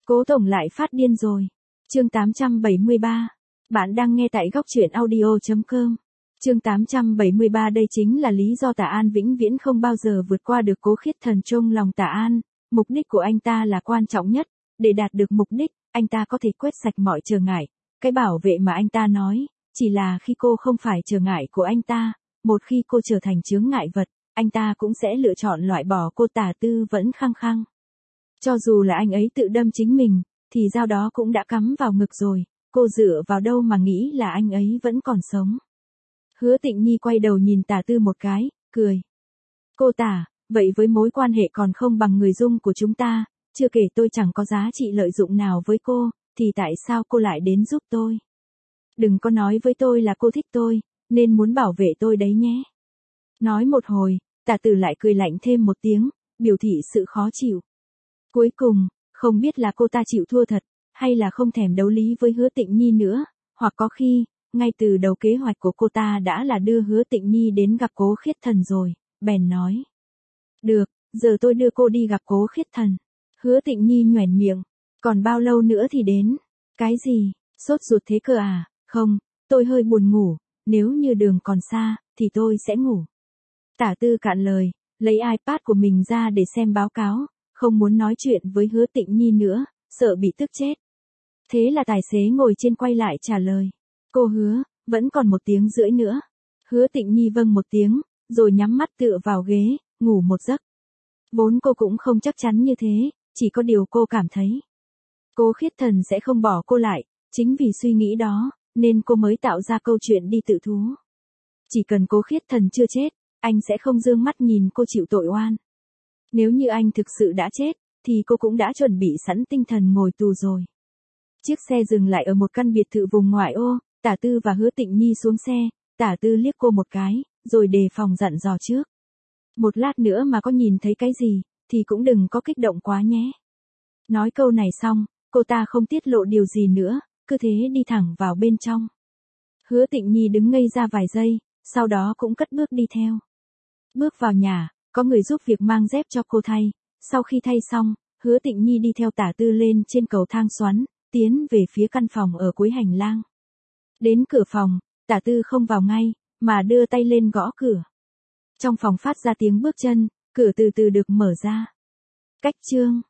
Cố Tổng lại phát điên rồi. Chương 873. Bạn đang nghe tại góc truyện audio.com. Chương 873 đây chính là lý do Tạ An vĩnh viễn không bao giờ vượt qua được Cố Khiết Thần trong lòng Tạ An. Mục đích của anh ta là quan trọng nhất. Để đạt được mục đích, anh ta có thể quét sạch mọi trở ngại. Cái bảo vệ mà anh ta nói, chỉ là khi cô không phải trở ngại của anh ta. Một khi cô trở thành chướng ngại vật, anh ta cũng sẽ lựa chọn loại bỏ cô. Tả Tư vẫn khăng khăng. Cho dù là anh ấy tự đâm chính mình, thì dao đó cũng đã cắm vào ngực rồi, cô dựa vào đâu mà nghĩ là anh ấy vẫn còn sống. Hứa Tịnh Nhi quay đầu nhìn Tả Tư một cái, cười. Cô Tả, vậy với mối quan hệ còn không bằng người Dung của chúng ta, chưa kể tôi chẳng có giá trị lợi dụng nào với cô, thì tại sao cô lại đến giúp tôi? Đừng có nói với tôi là cô thích tôi, nên muốn bảo vệ tôi đấy nhé. Nói một hồi, Tả Tử lại cười lạnh thêm một tiếng, biểu thị sự khó chịu. Cuối cùng, không biết là cô ta chịu thua thật, hay là không thèm đấu lý với Hứa Tịnh Nhi nữa, hoặc có khi, ngay từ đầu kế hoạch của cô ta đã là đưa Hứa Tịnh Nhi đến gặp Cố Khiết Thần rồi, bèn nói. Được, giờ tôi đưa cô đi gặp Cố Khiết Thần. Hứa Tịnh Nhi nhoẻn miệng, còn bao lâu nữa thì đến? Cái gì, sốt ruột thế cơ à? Không, tôi hơi buồn ngủ, nếu như đường còn xa, thì tôi sẽ ngủ. Tả Tư cạn lời, lấy iPad của mình ra để xem báo cáo. Không muốn nói chuyện với Hứa Tịnh Nhi nữa, sợ bị tức chết. Thế là tài xế ngồi trên quay lại trả lời. Cô Hứa, vẫn còn 1 tiếng rưỡi nữa. Hứa Tịnh Nhi vâng một tiếng, rồi nhắm mắt tựa vào ghế, ngủ một giấc. Vốn cô cũng không chắc chắn như thế, chỉ có điều cô cảm thấy. Cố Khiết Thần sẽ không bỏ cô lại, chính vì suy nghĩ đó, nên cô mới tạo ra câu chuyện đi tự thú. Chỉ cần Cố Khiết Thần chưa chết, anh sẽ không dương mắt nhìn cô chịu tội oan. Nếu như anh thực sự đã chết, thì cô cũng đã chuẩn bị sẵn tinh thần ngồi tù rồi. Chiếc xe dừng lại ở một căn biệt thự vùng ngoại ô, Tả Tư và Hứa Tịnh Nhi xuống xe, Tả Tư liếc cô một cái, rồi đề phòng dặn dò trước. Một lát nữa mà có nhìn thấy cái gì, thì cũng đừng có kích động quá nhé. Nói câu này xong, cô ta không tiết lộ điều gì nữa, cứ thế đi thẳng vào bên trong. Hứa Tịnh Nhi đứng ngây ra vài giây, sau đó cũng cất bước đi theo. Bước vào nhà. Có người giúp việc mang dép cho cô thay, sau khi thay xong, Hứa Tịnh Nhi đi theo Tả Tư lên trên cầu thang xoắn, tiến về phía căn phòng ở cuối hành lang. Đến cửa phòng, Tả Tư không vào ngay, mà đưa tay lên gõ cửa. Trong phòng phát ra tiếng bước chân, cửa từ từ được mở ra. Cách chương